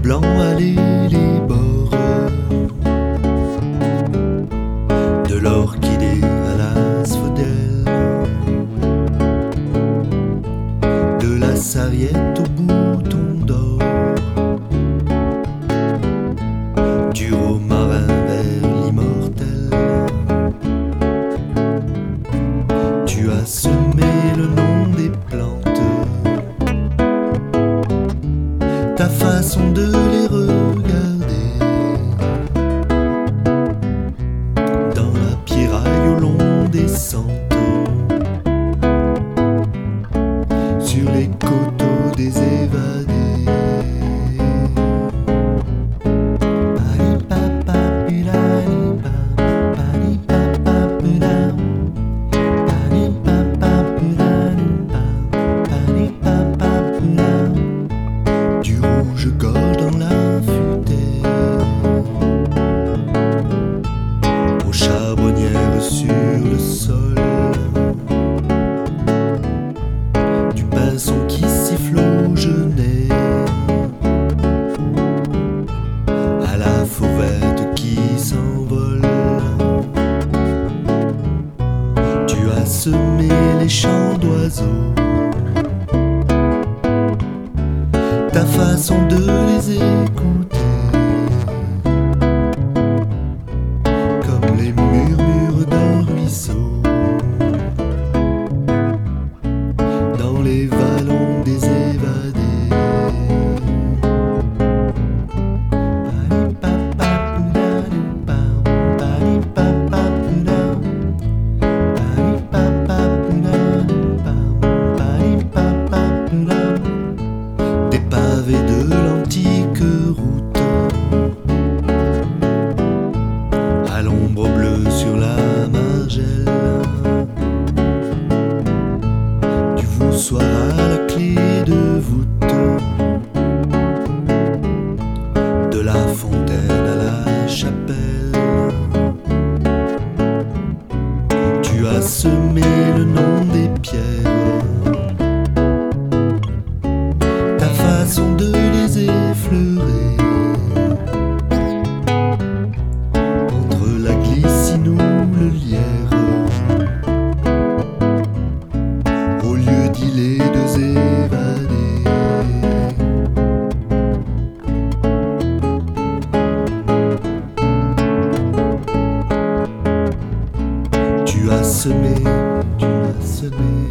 blanc allait les bords de l'orchidée à l'asphodèle, de la sarriette au bouton d'or, du romarin vers l'immortel. Tu as semé le nom des plantes, ta façon de les regarder dans la pierraille au long des sentes, sur les coteaux des évadés. Du rouge-gorge dans la futaie, aux charbonnières sur le sol, du pinson qui siffle au genêt, à la fauvette qui s'envole. Tu as semé les chants d'oiseaux, ta façon de les écouter, comme les murmures d'un ruisseau, dans les vallons des évadés. Des pavés de l'antique route, à l'ombre bleue sur la margelle, du voussoir à la clé de voûte, de la fontaine à la chapelle. Tu as semé le nom des pierres, ta façon de les effleurer, entre la glycine ou le lierre, au lieu d'îler de évadés. Tu as semé